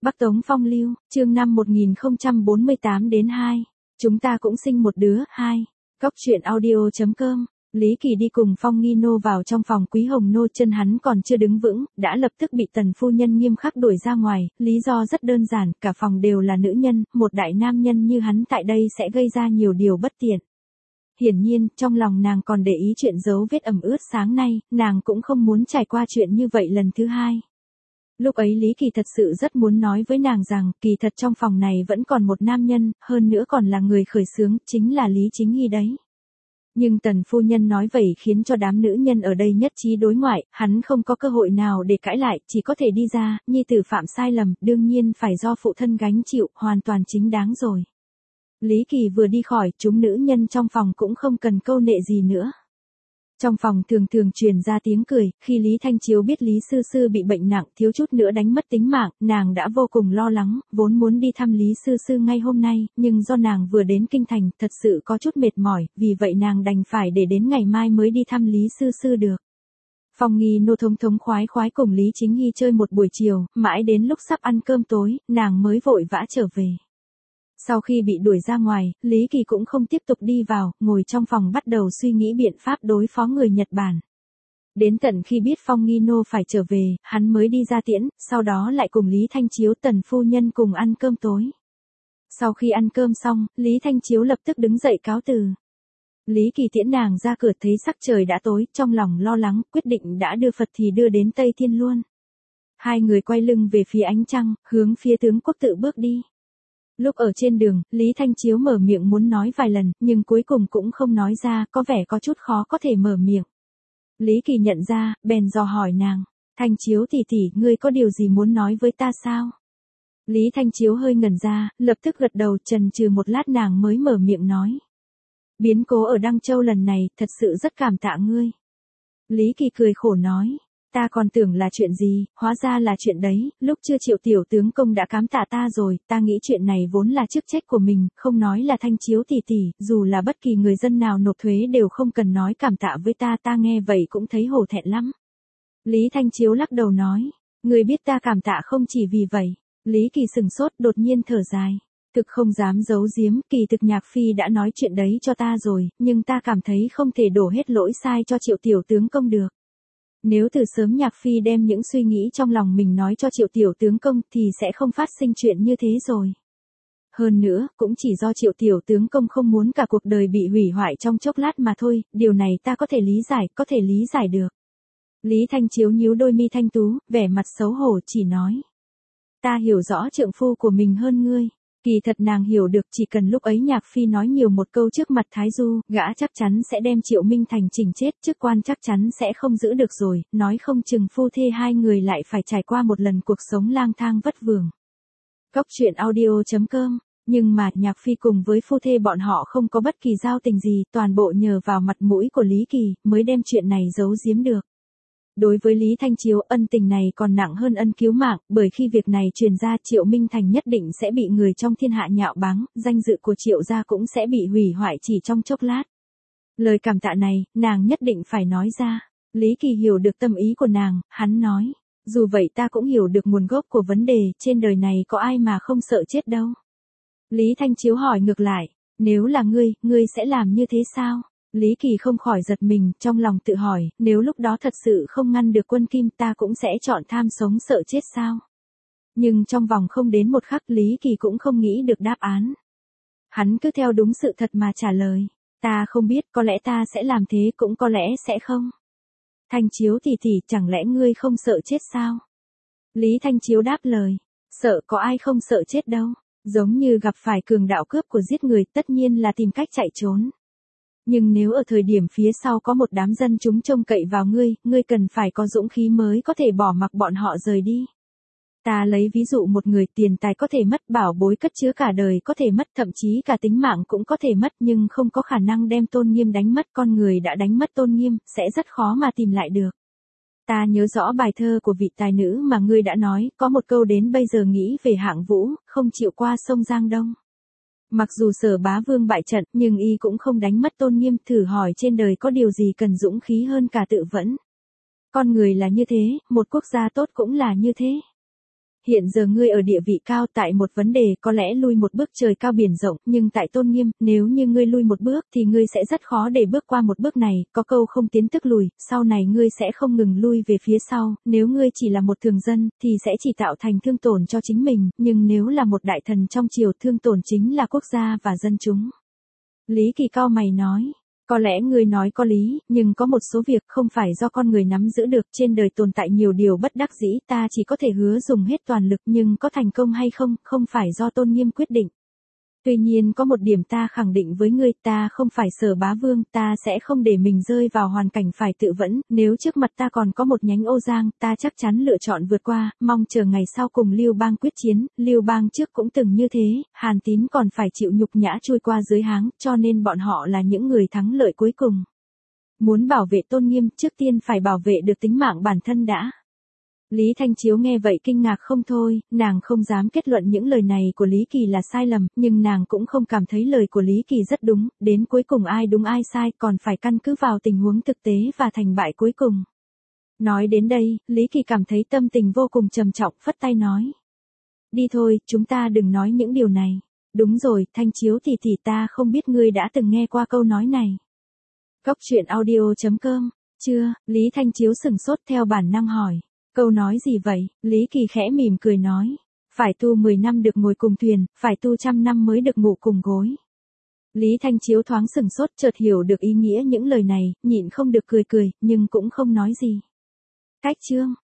Bắc Tống Phong Lưu, chương năm 1048-2. Chúng ta cũng sinh một đứa, 2. Cóc truyện audio.com. Lý Kỳ đi cùng Phong Nghi Nô vào trong phòng Quý Hồng Nô, chân hắn còn chưa đứng vững, đã lập tức bị tần phu nhân nghiêm khắc đuổi ra ngoài, lý do rất đơn giản, cả phòng đều là nữ nhân, một đại nam nhân như hắn tại đây sẽ gây ra nhiều điều bất tiện. Hiển nhiên, trong lòng nàng còn để ý chuyện dấu vết ẩm ướt sáng nay, nàng cũng không muốn trải qua chuyện như vậy lần thứ hai. Lúc ấy Lý Kỳ thật sự rất muốn nói với nàng rằng, kỳ thật trong phòng này vẫn còn một nam nhân, hơn nữa còn là người khởi xướng, chính là Lý Chính Nghi đấy. Nhưng tần phu nhân nói vậy khiến cho đám nữ nhân ở đây nhất trí đối ngoại, hắn không có cơ hội nào để cãi lại, chỉ có thể đi ra, nhi tử phạm sai lầm, đương nhiên phải do phụ thân gánh chịu, hoàn toàn chính đáng rồi. Lý Kỳ vừa đi khỏi, chúng nữ nhân trong phòng cũng không cần câu nệ gì nữa. Trong phòng thường thường truyền ra tiếng cười, khi Lý Thanh Chiếu biết Lý Sư Sư bị bệnh nặng, thiếu chút nữa đánh mất tính mạng, nàng đã vô cùng lo lắng, vốn muốn đi thăm Lý Sư Sư ngay hôm nay, nhưng do nàng vừa đến kinh thành, thật sự có chút mệt mỏi, vì vậy nàng đành phải để đến ngày mai mới đi thăm Lý Sư Sư được. Phong Nghi Nô thống thống khoái khoái cùng Lý Chính Nghi chơi một buổi chiều, mãi đến lúc sắp ăn cơm tối, nàng mới vội vã trở về. Sau khi bị đuổi ra ngoài, Lý Kỳ cũng không tiếp tục đi vào, ngồi trong phòng bắt đầu suy nghĩ biện pháp đối phó người Nhật Bản. Đến tận khi biết Phong Nghi Nô phải trở về, hắn mới đi ra tiễn, sau đó lại cùng Lý Thanh Chiếu tần phu nhân cùng ăn cơm tối. Sau khi ăn cơm xong, Lý Thanh Chiếu lập tức đứng dậy cáo từ. Lý Kỳ tiễn nàng ra cửa thấy sắc trời đã tối, trong lòng lo lắng, quyết định đã đưa Phật thì đưa đến Tây Thiên luôn. Hai người quay lưng về phía ánh trăng, hướng phía tướng quốc tự bước đi. Lúc ở trên đường, Lý Thanh Chiếu mở miệng muốn nói vài lần, nhưng cuối cùng cũng không nói ra, có vẻ có chút khó có thể mở miệng. Lý Kỳ nhận ra, bèn dò hỏi nàng, Thanh Chiếu tỷ tỷ, ngươi có điều gì muốn nói với ta sao? Lý Thanh Chiếu hơi ngẩn ra, lập tức gật đầu, chần chừ một lát nàng mới mở miệng nói. Biến cố ở Đăng Châu lần này, thật sự rất cảm tạ ngươi. Lý Kỳ cười khổ nói. Ta còn tưởng là chuyện gì, hóa ra là chuyện đấy, lúc chưa Triệu tiểu tướng công đã cám tạ ta rồi, ta nghĩ chuyện này vốn là chức trách của mình, không nói là Thanh Chiếu tỷ tỷ, dù là bất kỳ người dân nào nộp thuế đều không cần nói cảm tạ với ta, ta nghe vậy cũng thấy hổ thẹn lắm. Lý Thanh Chiếu lắc đầu nói, người biết ta cảm tạ không chỉ vì vậy. Lý Kỳ sừng sốt, đột nhiên thở dài. Thực không dám giấu giếm, kỳ thực Nhạc Phi đã nói chuyện đấy cho ta rồi, nhưng ta cảm thấy không thể đổ hết lỗi sai cho Triệu tiểu tướng công được. Nếu từ sớm Nhạc Phi đem những suy nghĩ trong lòng mình nói cho Triệu tiểu tướng công thì sẽ không phát sinh chuyện như thế rồi. Hơn nữa, cũng chỉ do Triệu tiểu tướng công không muốn cả cuộc đời bị hủy hoại trong chốc lát mà thôi, điều này ta có thể lý giải được. Lý Thanh Chiếu nhíu đôi mi thanh tú, vẻ mặt xấu hổ chỉ nói. Ta hiểu rõ trượng phu của mình hơn ngươi. Kỳ thật nàng hiểu được chỉ cần lúc ấy Nhạc Phi nói nhiều một câu trước mặt Thái Du, gã chắc chắn sẽ đem Triệu Minh Thành chỉnh chết, chức quan chắc chắn sẽ không giữ được rồi, nói không chừng phu thê hai người lại phải trải qua một lần cuộc sống lang thang vất vưởng. Cóc truyện audio.com. Nhưng mà Nhạc Phi cùng với phu thê bọn họ không có bất kỳ giao tình gì, toàn bộ nhờ vào mặt mũi của Lý Kỳ mới đem chuyện này giấu giếm được. Đối với Lý Thanh Chiếu, ân tình này còn nặng hơn ân cứu mạng, bởi khi việc này truyền ra Triệu Minh Thành nhất định sẽ bị người trong thiên hạ nhạo báng, danh dự của Triệu gia cũng sẽ bị hủy hoại chỉ trong chốc lát. Lời cảm tạ này, nàng nhất định phải nói ra. Lý Kỳ hiểu được tâm ý của nàng, hắn nói, dù vậy ta cũng hiểu được nguồn gốc của vấn đề, trên đời này có ai mà không sợ chết đâu. Lý Thanh Chiếu hỏi ngược lại, nếu là ngươi sẽ làm như thế sao? Lý Kỳ không khỏi giật mình, trong lòng tự hỏi, nếu lúc đó thật sự không ngăn được Quân Kim ta cũng sẽ chọn tham sống sợ chết sao? Nhưng trong vòng không đến một khắc Lý Kỳ cũng không nghĩ được đáp án. Hắn cứ theo đúng sự thật mà trả lời, ta không biết, có lẽ ta sẽ làm thế, cũng có lẽ sẽ không. Thanh Chiếu tỷ tỷ, chẳng lẽ ngươi không sợ chết sao? Lý Thanh Chiếu đáp lời, sợ có ai không sợ chết đâu, giống như gặp phải cường đạo cướp của giết người tất nhiên là tìm cách chạy trốn. Nhưng nếu ở thời điểm phía sau có một đám dân chúng trông cậy vào ngươi cần phải có dũng khí mới có thể bỏ mặc bọn họ rời đi. Ta lấy ví dụ một người, tiền tài có thể mất, bảo bối cất chứa cả đời có thể mất, thậm chí cả tính mạng cũng có thể mất, nhưng không có khả năng đem tôn nghiêm đánh mất. Con người đã đánh mất tôn nghiêm, sẽ rất khó mà tìm lại được. Ta nhớ rõ bài thơ của vị tài nữ mà ngươi đã nói, có một câu đến bây giờ nghĩ về Hạng Vũ, không chịu qua sông Giang Đông. Mặc dù Sở Bá Vương bại trận, nhưng y cũng không đánh mất tôn nghiêm, thử hỏi trên đời có điều gì cần dũng khí hơn cả tự vẫn. Con người là như thế, một quốc gia tốt cũng là như thế. hiện giờ ngươi ở địa vị cao, tại một vấn đề có lẽ lui một bước trời cao biển rộng, nhưng tại tôn nghiêm, nếu như ngươi lui một bước thì ngươi sẽ rất khó để bước qua một bước này, có câu không tiến tức lùi, sau này ngươi sẽ không ngừng lui về phía sau, nếu ngươi chỉ là một thường dân, thì sẽ chỉ tạo thành thương tổn cho chính mình, nhưng nếu là một đại thần trong triều, thương tổn chính là quốc gia và dân chúng. Lý Kỳ cau mày nói. Có lẽ ngươi nói có lý, nhưng có một số việc không phải do con người nắm giữ được, trên đời tồn tại nhiều điều bất đắc dĩ, ta chỉ có thể hứa dùng hết toàn lực, nhưng có thành công hay không, không phải do tôn nghiêm quyết định. Tuy nhiên có một điểm ta khẳng định với ngươi, ta không phải Sở Bá Vương, ta sẽ không để mình rơi vào hoàn cảnh phải tự vẫn, nếu trước mặt ta còn có một nhánh Ô Giang, ta chắc chắn lựa chọn vượt qua, mong chờ ngày sau cùng Lưu Bang quyết chiến, Lưu Bang trước cũng từng như thế, Hàn Tín còn phải chịu nhục nhã trôi qua dưới háng, cho nên bọn họ là những người thắng lợi cuối cùng. Muốn bảo vệ tôn nghiêm, trước tiên phải bảo vệ được tính mạng bản thân đã. Lý Thanh Chiếu nghe vậy kinh ngạc không thôi, nàng không dám kết luận những lời này của Lý Kỳ là sai lầm, nhưng nàng cũng không cảm thấy lời của Lý Kỳ rất đúng, đến cuối cùng ai đúng ai sai còn phải căn cứ vào tình huống thực tế và thành bại cuối cùng. Nói đến đây, Lý Kỳ cảm thấy tâm tình vô cùng trầm trọng, phất tay nói. Đi thôi, chúng ta đừng nói những điều này. Đúng rồi, Thanh Chiếu tỷ tỷ, ta không biết ngươi đã từng nghe qua câu nói này. Cốc truyện audio.com, chưa, Lý Thanh Chiếu sừng sốt theo bản năng hỏi. Câu nói gì vậy? Lý Kỳ khẽ mỉm cười nói. Phải tu 10 năm được ngồi cùng thuyền, phải tu 100 năm mới được ngủ cùng gối. Lý Thanh Chiếu thoáng sừng sốt, chợt hiểu được ý nghĩa những lời này, nhịn không được cười cười, nhưng cũng không nói gì. Cách chương